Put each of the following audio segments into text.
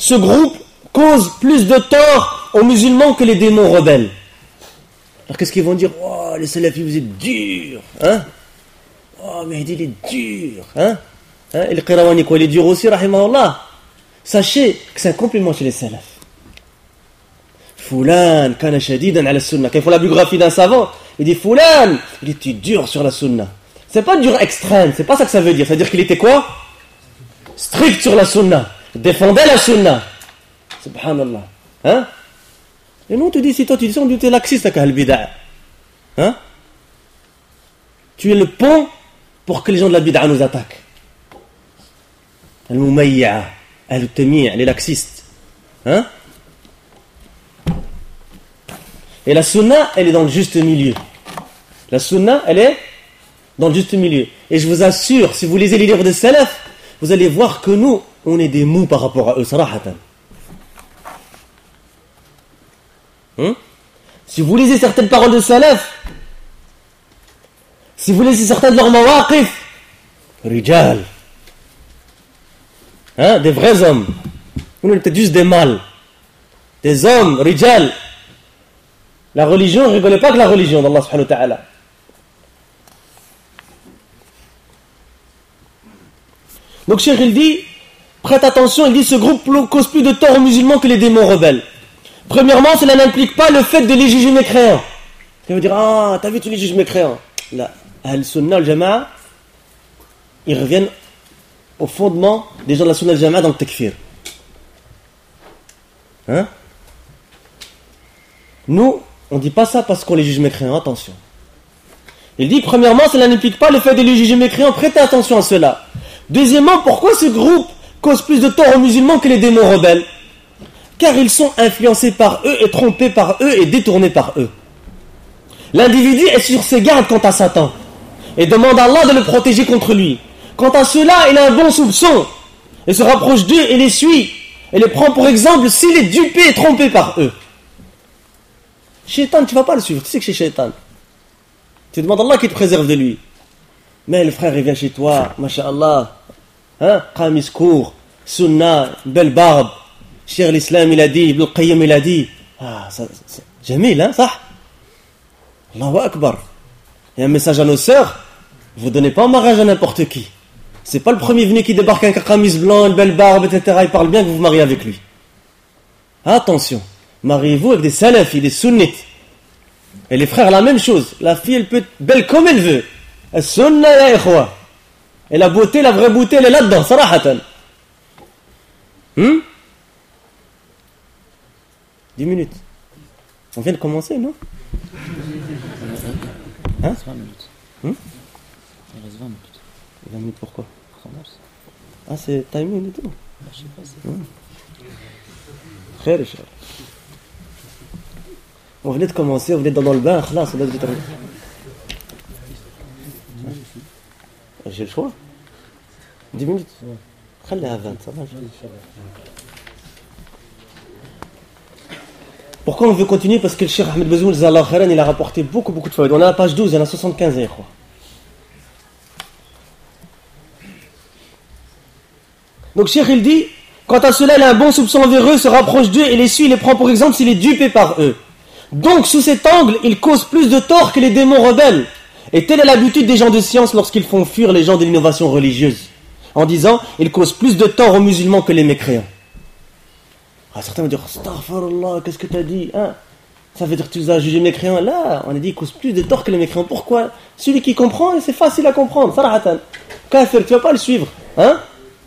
ce groupe cause plus de tort aux musulmans que les démons rebelles. Alors qu'est-ce qu'ils vont dire? Oh, les salafis, vous êtes durs, hein? Oh, Mehdi, il est dur, hein? Et le Qirawani, quoi, il est dur aussi, rahimahullah. Sachez que c'est un compliment chez les salafs. Fulan, kana shadidan ala sunna. Quand il faut la biographie d'un savant, il dit Fulan, il était dur sur la sunna. C'est pas dur extrême, c'est pas ça que ça veut dire. Ça veut dire qu'il était quoi? Strict sur la sunna. Il défendait la sunna. Subhanallah. Hein? Et nous, on te dit, si toi tu dis ça, on dit que tu es laxiste avec al-bid'a. Hein? Tu es le pont pour que les gens de la bid'a nous attaquent. Al-mumayya, al-tami', les laxistes. Hein? Et la sunna, elle est dans le juste milieu. La sunna, elle est dans le juste milieu. Et je vous assure, si vous lisez les livres de salaf, vous allez voir que nous, on est des mous par rapport à eux, sarahatan. Si vous lisez certaines paroles de salaf, si vous lisez certains de leurs mawaqif, rijal, des vrais hommes. Nous, on est peut-être juste des mâles. Des hommes, rijal. La religion, ne rigolez pas avec la religion d'Allah subhanahu wa ta'ala. Donc, Cheikh, il dit, prête attention, il dit, ce groupe cause plus de tort aux musulmans que les démons rebelles. Premièrement, cela n'implique pas le fait de les juger mécréants. Ça veut dire, ah, t'as vu, tu les juges mécréants. Là, Al-Sunnah, Al-Jama'a, ils reviennent au fondement des gens de la Sunnah Al-Jama'a dans le takfir. Hein? Nous, on ne dit pas ça parce qu'on les juge mécréants, attention. Il dit, premièrement, cela n'implique pas le fait de les juger mécréants, prêtez attention à cela. Deuxièmement, pourquoi ce groupe cause plus de tort aux musulmans que les démons rebelles? Car ils sont influencés par eux et trompés par eux et détournés par eux. L'individu est sur ses gardes quant à Satan et demande à Allah de le protéger contre lui. Quant à ceux-là, il a un bon soupçon et se rapproche d'eux et les suit et les prend pour exemple s'il est dupé et trompé par eux. Shaitan, tu ne vas pas le suivre, tu sais que c'est Shaitan. Tu demandes à Allah qu'il te préserve de lui. Mais le frère, il vient chez toi, masha'Allah, qamis court, sunnah, belle barbe. Cheikh l'Islam, il a dit, Ibn al-Qayyim, il a dit, c'est Jamil, hein, ça? Allahu Akbar. Il y a un message à nos sœurs, vous ne donnez pas en mariage à n'importe qui. C'est pas le premier venu qui débarque avec un qamis blanc, une belle barbe, etc. Il parle bien que vous vous mariez avec lui. Attention, mariez-vous avec des salafis, des sunnites. Et les frères, la même chose. La fille, elle peut être belle comme elle veut. As-sunnah ya ikhwa. Et la beauté, la vraie beauté, elle est là-dedans, sarahatan. 10 minutes. On vient de commencer, non? Hein? 20 minutes. Il reste 20 minutes. 20 minutes pourquoi? Ah, c'est timing et tout? Je sais pas, c'est... Khair, Inch'Allah. On venait de commencer, on venait dans le bain, là, c'est là que j'ai terminé. J'ai le choix. 10 minutes. Khallah à 20, ça va. Pourquoi on veut continuer? Parce que le Cheikh Ahmed Bazoum, il a rapporté beaucoup de fois. On est à la page 12, il y en a 75, je crois. Donc Cheikh, il dit, quant à cela, il a un bon soupçon envers eux, se rapproche d'eux et les suit, les prend pour exemple s'il est dupé par eux. Donc, sous cet angle, il cause plus de tort que les démons rebelles. Et telle est l'habitude des gens de science lorsqu'ils font fuir les gens de l'innovation religieuse. En disant, il cause plus de tort aux musulmans que les mécréants. Ah, certains vont dire, astaghfirullah, qu'est-ce que tu as dit, hein? Ça veut dire que tu les as jugés mécréants. Là, on a dit qu'il cause plus de tort que les mécréants. Pourquoi? Celui qui comprend, c'est facile à comprendre. Sarahatan. Kafir, tu vas pas le suivre. Hein?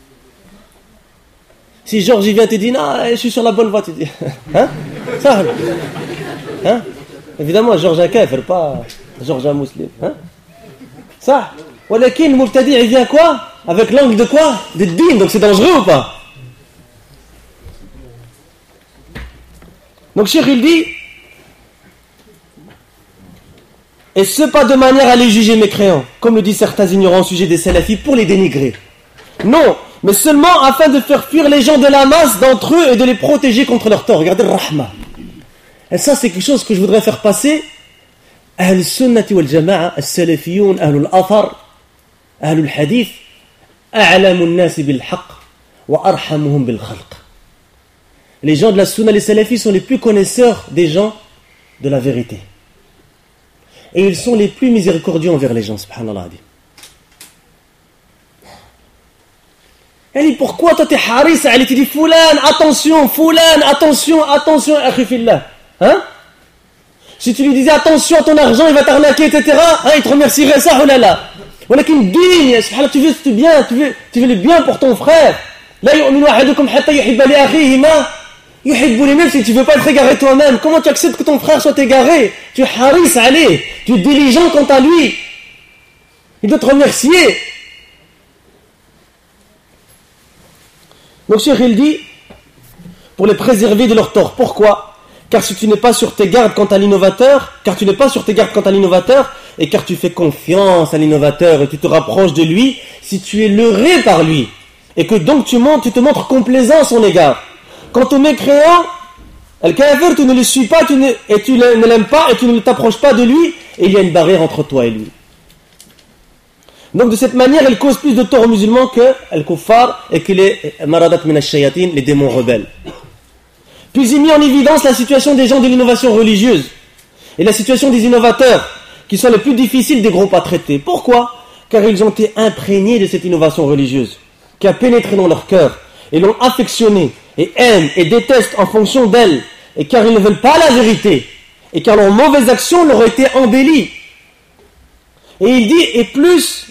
Si Georges il vient te dire, ah, je suis sur la bonne voie, tu dis, hein? Ça, hein? Évidemment, Georges un kafir, pas Georges un musulman. Hein? Ça. Walakin, le Mubtadi, il vient quoi? Avec l'angle de quoi? De din, donc c'est dangereux ou pas? Donc Cheikh il dit, et ce pas de manière à les juger mécréants, comme le disent certains ignorants au sujet des salafis pour les dénigrer. Non, mais seulement afin de faire fuir les gens de la masse d'entre eux et de les protéger contre leur tort. Regardez le rahma. Et ça c'est quelque chose que je voudrais faire passer. Ahl sunnati wal jama'a, as-salafiyoun, ahl al-athar, ahl al-hadith, a'lamu an-nas bil haqq wa arhamuhum bil khalq. les gens de la sunna, les salafis sont les plus connaisseurs des gens de la vérité. Et ils sont les plus miséricordieux envers les gens, subhanallah. Elle dit, pourquoi toi t'es haris, elle te dit, Foulan, attention, akhi fillah. Hein? Si tu lui disais, attention à ton argent, il va t'arnaquer, etc., hein, il te remercierait ça, oh là là. ولكن الدين سبحان الله, tu veux le bien pour ton frère. لا يؤمن أحدكم حتى يحب لأخيه ما يحب lui-même. Si tu veux pas être égaré toi-même, comment tu acceptes que ton frère soit égaré? Tu es haris, allez, tu es diligent quant à lui. Il doit te remercier. Donc Cheikh il dit, pour les préserver de leur tort. Pourquoi? Car si tu n'es pas sur tes gardes quant à l'innovateur, et car tu fais confiance à l'innovateur et tu te rapproches de lui, si tu es leurré par lui, et que donc tu te montres complaisant à son égard. Quant au mécréant, al-kafir, tu ne le suis pas, tu ne l'aimes pas, et tu ne t'approches pas de lui, et il y a une barrière entre toi et lui. Donc de cette manière, elle cause plus de tort aux musulmans que al-kuffar et que les maradat min ash-shayatin, les démons rebelles. Puis il met en évidence la situation des gens de l'innovation religieuse et la situation des innovateurs, qui sont les plus difficiles des groupes à traiter. Pourquoi? Car ils ont été imprégnés de cette innovation religieuse, qui a pénétré dans leur cœur, et l'ont affectionnée, et aiment et détestent en fonction d'elle, et car ils ne veulent pas la vérité, et car leurs mauvaises actions leur ont été embellies. Et il dit, et plus...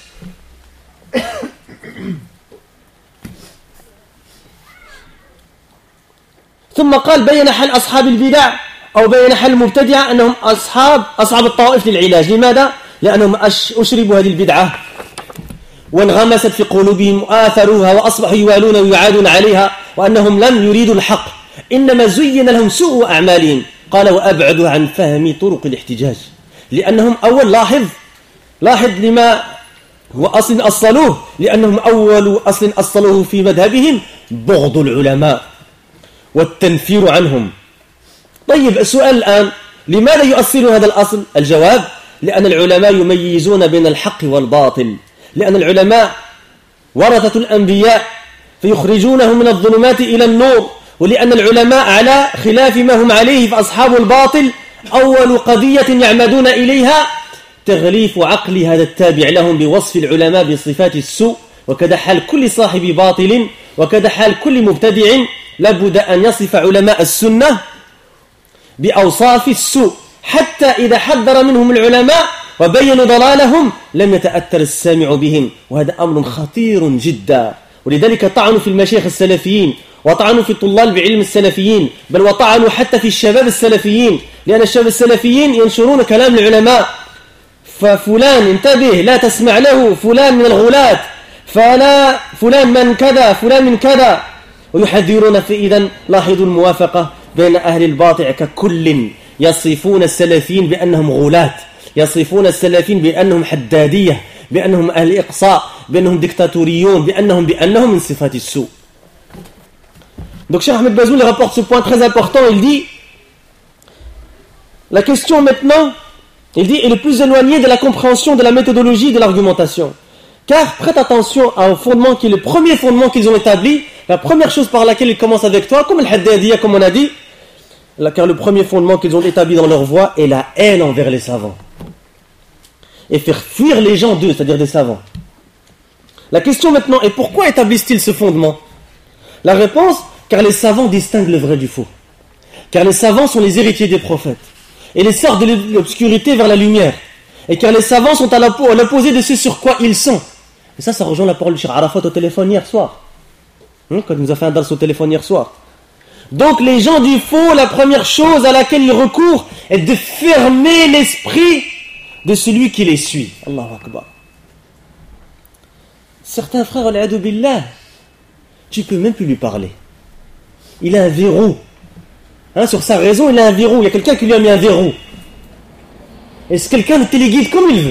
ثم قال بين حال أصحاب البدع أو بين حال المبتدعة أنهم أصحاب الطوائف للعلاج. لماذا؟ لأنهم أشربوا هذه البدعة وانغمست في قلوبهم وآثروها وأصبحوا يوالون ويعادون عليها وأنهم لم يريدوا الحق إنما زين لهم سوء أعمالهم. قال وأبعدوا عن فهم طرق الاحتجاج لأنهم أول لاحظ لما هو أصل أصلوه لأنهم أول أصل أصلوه في مذهبهم بغض العلماء والتنفير عنهم. طيب السؤال الآن لماذا يؤصل هذا الأصل؟ الجواب لأن العلماء يميزون بين الحق والباطل لأن العلماء ورثة الأنبياء فيخرجونهم من الظلمات إلى النور ولأن العلماء على خلاف ما هم عليه فأصحاب الباطل أول قضية يعمدون إليها تغليف عقل هذا التابع لهم بوصف العلماء بصفات السوء وكذا حال كل صاحب باطل وكذا حال كل مبتدع لابد أن يصف علماء السنة بأوصاف السوء حتى إذا حذر منهم العلماء وبينوا ضلالهم لم يتأثر السامع بهم وهذا أمر خطير جدا ولذلك طعنوا في المشايخ السلفيين وطعنوا في الطلاب بعلم السلفيين بل وطعنوا حتى في الشباب السلفيين لأن الشباب السلفيين ينشرون كلام العلماء ففلان انتبه لا تسمع له فلان من الغلاة فلا فلان من كذا فلان من كذا ويحذرون في إذن لاحظوا الموافقة بين أهل الباطع ككل يصفون السلفيين بأنهم غلاة يصفون السلفيين بأنهم حدادية بأنهم أهل إقصاء بأنهم ديكتاتوريون بأنهم من صفات السوء. Donc Cheikh Ahmed Bazoul rapporte ce point très important, il dit la question maintenant il dit est le plus éloignée de la compréhension de la méthodologie de l'argumentation car prête attention au fondement qui est le premier fondement qu'ils ont établi, la première chose par laquelle ils commencent avec toi comme le Haddadiyya comme on a dit car le premier fondement qu'ils ont établi dans leur voie est la haine envers les savants et faire fuir les gens d'eux, c'est-à-dire des savants. La question maintenant est pourquoi établissent-ils ce fondement? La réponse, car les savants distinguent le vrai du faux. Car les savants sont les héritiers des prophètes et les sortent de l'obscurité vers la lumière. Et car les savants sont à l'opposé de ce sur quoi ils sont. Et ça rejoint la parole de Cheikh Arafat au téléphone hier soir. Quand il nous a fait un dars au téléphone hier soir. Donc les gens du faux, la première chose à laquelle ils recourent est de fermer l'esprit de celui qui les suit. Allahu Akbar. Certains frères, al-a'adhu billah, tu peux même plus lui parler. Il a un verrou. Sur sa raison, il a un verrou. Il y a quelqu'un qui lui a mis un verrou. Et ce quelqu'un le téléguide comme il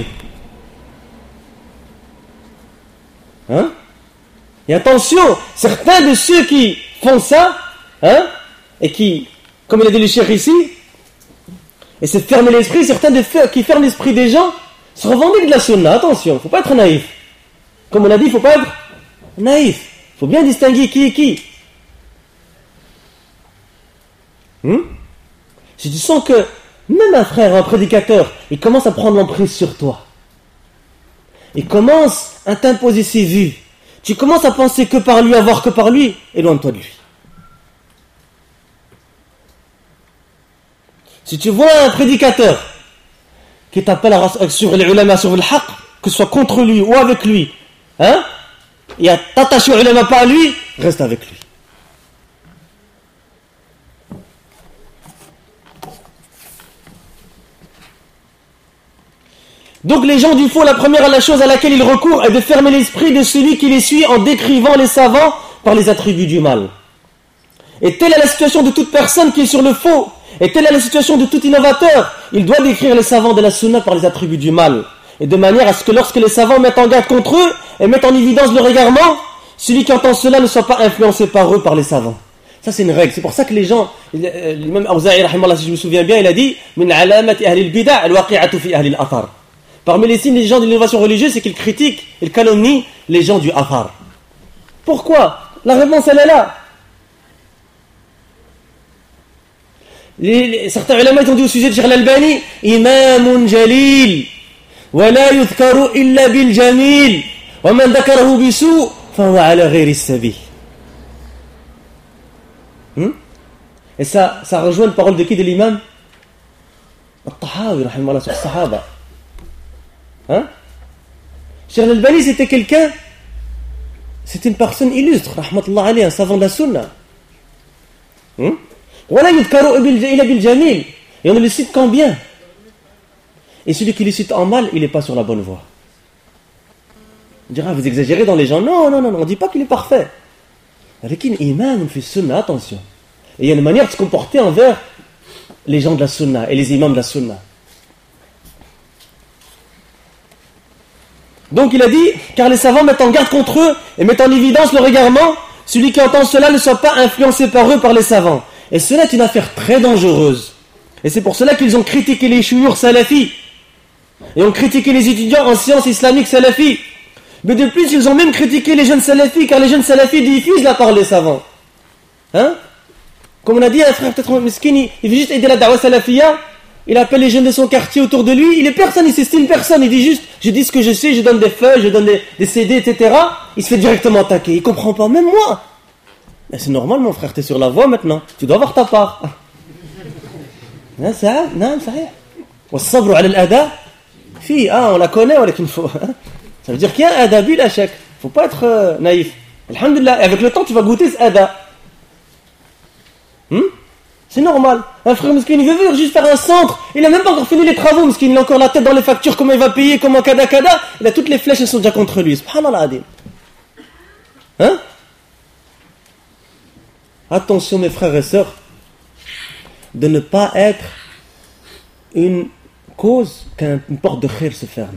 veut. Et attention, certains de ceux qui font ça, et qui, comme il a dit le cheikh ici, et c'est fermer l'esprit, certains qui ferment l'esprit des gens se revendiquent de la sunna. Attention, il ne faut pas être naïf. Comme on a dit, il ne faut pas être naïf. Il faut bien distinguer qui est qui. Si tu sens que même un frère, un prédicateur, il commence à prendre l'emprise sur toi, il commence à t'imposer ses vues, tu commences à penser que par lui, à voir que par lui, éloigne-toi de lui. Si tu vois un prédicateur qui t'appelle sur les ulama, sur le haqq, que ce soit contre lui ou avec lui, et à t'attacher aux ulama pas à lui, reste avec lui. Donc les gens du faux, la première chose à laquelle ils recourent est de fermer l'esprit de celui qui les suit en décrivant les savants par les attributs du mal. Et telle est la situation de toute personne qui est sur le faux, et telle est la situation de tout innovateur. Il doit décrire les savants de la sunna par les attributs du mal, et de manière à ce que lorsque les savants mettent en garde contre eux et mettent en évidence leur égarement, celui qui entend cela ne soit pas influencé par eux, par les savants. Ça c'est une règle, c'est pour ça que les gens, l'imam Awza'i rahimahullah, si je me souviens bien, il a dit « Min alamati ahli al-bida' al-waqi'atu fi ahli al-athar » Parmi les signes des gens de l'innovation religieuse, c'est qu'ils critiquent, ils calomnient les gens du athar. Pourquoi? La réponse elle est là. Certains ulama ont dit au sujet de Cheikh al-Albani, Imamun jalil, wa la yudhkaru illa bil jamil, wa man dhakarahu bisu, fa huwa ala ghayri as-sabil. Et ça rejoint une parole de qui? De l'imam Al-Tahawi, rahimahullah, sur les Sahaba. Cheikh al-Albani c'était une personne illustre, rahmatullah alayhi, un savant de la sunna. Voilà yudkaru illa bil jamil, et on ne le cite qu'en bien. Et celui qui le cite en mal, il n'est pas sur la bonne voie. On dira, vous exagérez dans les gens. Non, on ne dit pas qu'il est parfait. Avec une imam, on fait sunna, attention. Et il y a une manière de se comporter envers les gens de la sunna et les imams de la sunna. Donc il a dit, car les savants mettent en garde contre eux et mettent en évidence leur égarement, celui qui entend cela ne soit pas influencé par eux, par les savants. Et cela est une affaire très dangereuse. Et c'est pour cela qu'ils ont critiqué les chouyours salafis et ont critiqué les étudiants en sciences islamiques salafis. Mais de plus, ils ont même critiqué les jeunes salafis, car les jeunes salafis diffusent la parole des savants. Comme on a dit, un frère peut-être mesquin, il veut juste aider la da'wa salafiyya. Il appelle les jeunes de son quartier autour de lui, il est personne, il s'estime personne, il dit juste, je dis ce que je sais, je donne des feuilles, je donne des CD, etc. Il se fait directement attaquer, il comprend pas, même moi. Mais c'est normal mon frère, t'es sur la voie maintenant, tu dois avoir ta part. Non, ça, والصبر على الأذى في on la connaît, ولكن faut. Ça veut dire qu'il y a un adab bil ashak, faut pas être naïf. Alhamdulillah, et avec le temps tu vas goûter ce adab. C'est normal. Un frère miskin, il veut juste faire un centre. Il n'a même pas encore fini les travaux, miskin. Il a encore la tête dans les factures, comment il va payer, comment kada. Il a toutes les flèches, elles sont déjà contre lui. Subhanallah adim. Attention mes frères et sœurs, de ne pas être une cause qu'une porte de khir se ferme.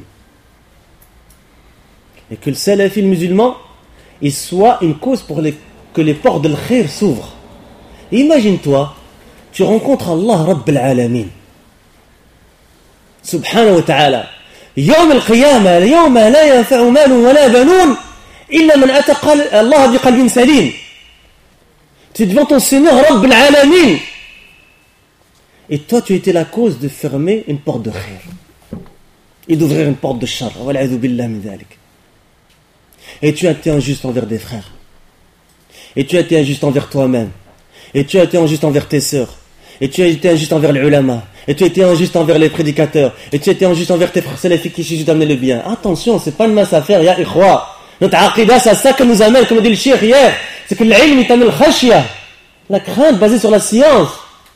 Et que le salafi, le musulman, il soit une cause pour que les portes de khir s'ouvrent. Imagine-toi, tu rencontres Allah Rabb al-Alamin Subhanahu wa ta'ala يوم القيامة اليوم لا ينفع مال ولا بنون إلا من أتى الله بقلب سليم. Tu es devant ton Seigneur Rabb al-Alamin et toi tu étais la cause de fermer une porte de khir et d'ouvrir une porte de shar. Wal'adhu billah min dhalik. Et tu as été injuste envers des frères, et tu as été injuste envers toi-même, et tu as été injuste envers tes sœurs, et tu as été injuste envers les ulama, et tu as été injuste envers les prédicateurs, et tu as été injuste envers tes frères salafis qui cherchent d'amener le bien. Attention, c'est pas une mince affaire, ya ikhwa. Notre aqida, c'est ça que nous amène, comme a dit le cheikh hier, c'est que l'ilm est amène khashya, la crainte basée sur la science.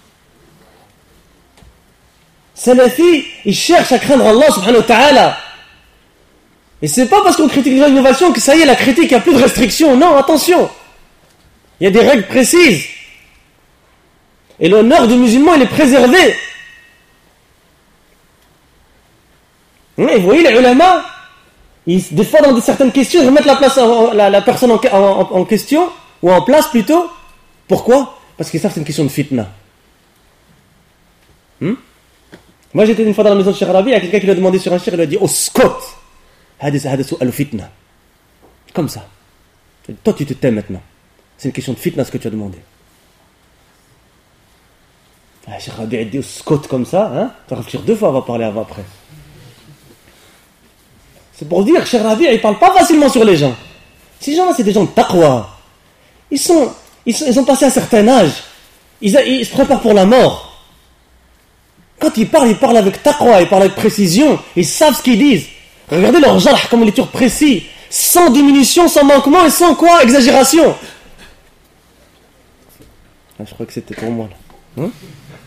Salafi, ils cherchent à craindre Allah subhanahu wa ta'ala. Et c'est pas parce qu'on critique l'innovation que ça y est, la critique, il n'y a plus de restrictions. Non, attention. Il y a des règles précises. Et l'honneur du musulman, il est préservé. Et vous voyez, les ulama, des fois dans certaines questions, ils remettent la personne en question, ou en place plutôt. Pourquoi? Parce qu'ils savent que c'est une question de fitna. Moi j'étais une fois dans la maison de Cheikh Rabi, il y a quelqu'un qui lui a demandé sur un cheikh, il lui a dit oh Scott, fitna. Comme ça. Toi tu te tais maintenant. C'est une question de fitna ce que tu as demandé. Ah, Cheikh Rabi' dit Scott comme ça, hein? Tu vas réfléchir 2 fois, on va parler avant après. C'est pour dire que Cheikh Rabi' il parle pas facilement sur les gens. Ces gens-là, c'est des gens de taqwa. Ils ont passé un certain âge. Ils se préparent pour la mort. Quand ils parlent avec taqwa, ils parlent avec précision. Ils savent ce qu'ils disent. Regardez leur jarh, comme il est toujours précis. Sans diminution, sans manquement et sans quoi? Exagération. Ah, je crois que c'était pour moi là. Hein?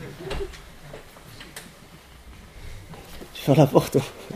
Tu fermes la porte.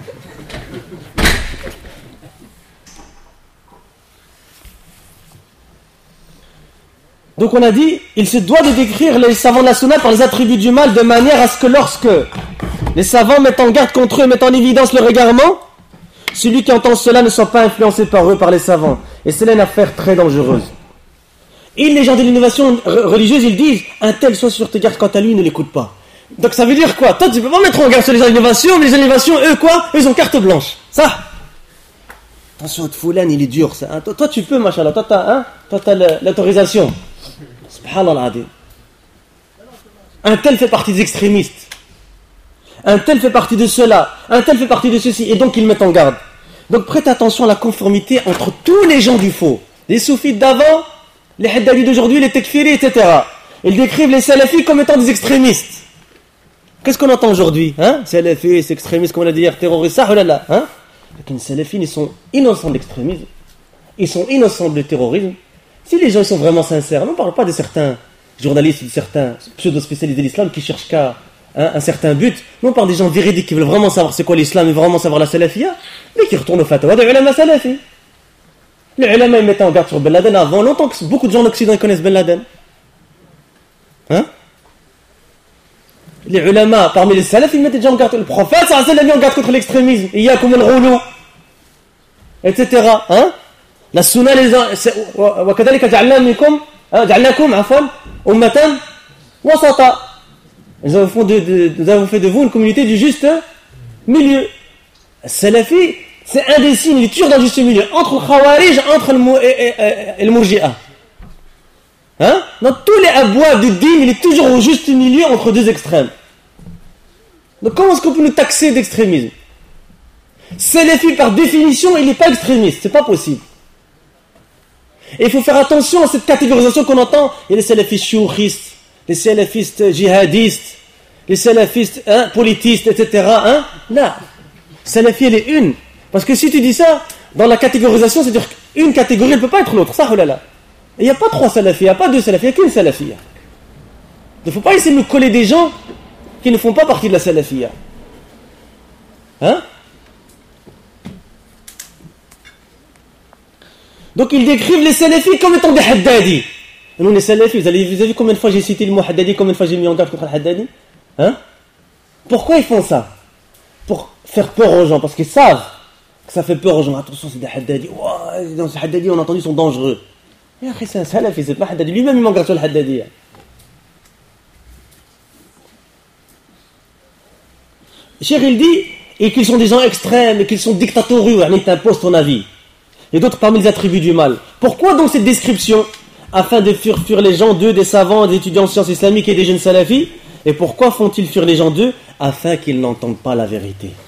Donc on a dit, il se doit de décrire les savants de la sunna par les attributs du mal de manière à ce que lorsque les savants mettent en garde contre eux, mettent en évidence leur égarement, celui qui entend cela ne soit pas influencé par eux, par les savants. Et c'est là une affaire très dangereuse. Et les gens de l'innovation religieuse, ils disent, un tel soit sur tes gardes quant à lui, ne l'écoute pas. Donc ça veut dire quoi? Toi tu peux pas mettre en garde sur les gens d'innovation, mais les innovations, eux quoi? Eux, ils ont carte blanche. Ça. Attention, Foulan, il est dur. Ça. Toi tu peux, machallah, toi t'as l'autorisation. Subhanallah. Un tel fait partie des extrémistes. Un tel fait partie de cela. Un tel fait partie de ceci. Et donc ils mettent en garde. Donc prête attention à la conformité entre tous les gens du faux. Les soufis d'avant, les haddadis d'aujourd'hui, les tekfiris, etc. Ils décrivent les salafis comme étant des extrémistes. Qu'est-ce qu'on entend aujourd'hui? Salafis, extrémistes, comme on a dit hier, terroristes, ça, oh là là. Les salafis, ils sont innocents d'extrémisme. Ils sont innocents de terrorisme. Si les gens sont vraiment sincères, on ne parle pas de certains journalistes, de certains pseudo-spécialistes de l'islam qui cherchent qu'à un certain but. Non, on parle des gens véridiques qui veulent vraiment savoir c'est quoi l'islam et vraiment savoir la salafia, mais qui retournent au fatwa des ulama salafi. Les ulama, ils mettaient en garde sur Ben Laden avant longtemps que beaucoup de gens en Occident connaissent Ben Laden. Les ulama, parmi les salafs, ils mettaient déjà en garde. Le prophète, ça a mis en garde contre l'extrémisme. Il y a comme le roulou, etc. La sunna, وكذلك جعلناكم عفوا أمة وسطا. Nous avons fait de vous une communauté du juste milieu. Salafi, c'est un des signes, il est toujours dans le juste milieu, entre le khawarij, entre le murji'a. Dans tous les abouab du din, il est toujours au juste milieu entre deux extrêmes. Donc comment est-ce qu'on peut nous taxer d'extrémisme? Salafi, par définition, il n'est pas extrémiste, c'est pas possible. Et il faut faire attention à cette catégorisation qu'on entend. Il y a les salafistes chouristes, les salafistes djihadistes, les salafistes politistes, etc. Là, salafi, elle est une. Parce que si tu dis ça, dans la catégorisation, c'est-à-dire qu'une catégorie, elle ne peut pas être l'autre. Ça, oh là là. Il n'y a pas 3 salafis, il n'y a pas 2 salafis, il n'y a qu'une salafia. Il ne faut pas essayer de nous coller des gens qui ne font pas partie de la salafia. Donc ils décrivent les salafis comme étant des haddadis. Et nous les salafis, vous avez vu combien de fois j'ai cité le mot haddadi, combien de fois j'ai mis en garde contre le haddadi? Pourquoi ils font ça? Pour faire peur aux gens, parce qu'ils savent que ça fait peur aux gens. Attention, c'est des haddadis. Dans ces haddadis, on a entendu, ils sont dangereux. Et après, c'est un salafi, c'est pas haddadi. Lui-même, il m'en garde sur le haddadi. Cheikh, il dit, et qu'ils sont des gens extrêmes, et qu'ils sont dictatoriaux, ils t'imposent ton avis. Et d'autres parmi les attributs du mal. Pourquoi donc cette description? Afin de fuir les gens d'eux, des savants, des étudiants en sciences islamiques et des jeunes salafis. Et pourquoi font-ils fuir les gens d'eux? Afin qu'ils n'entendent pas la vérité.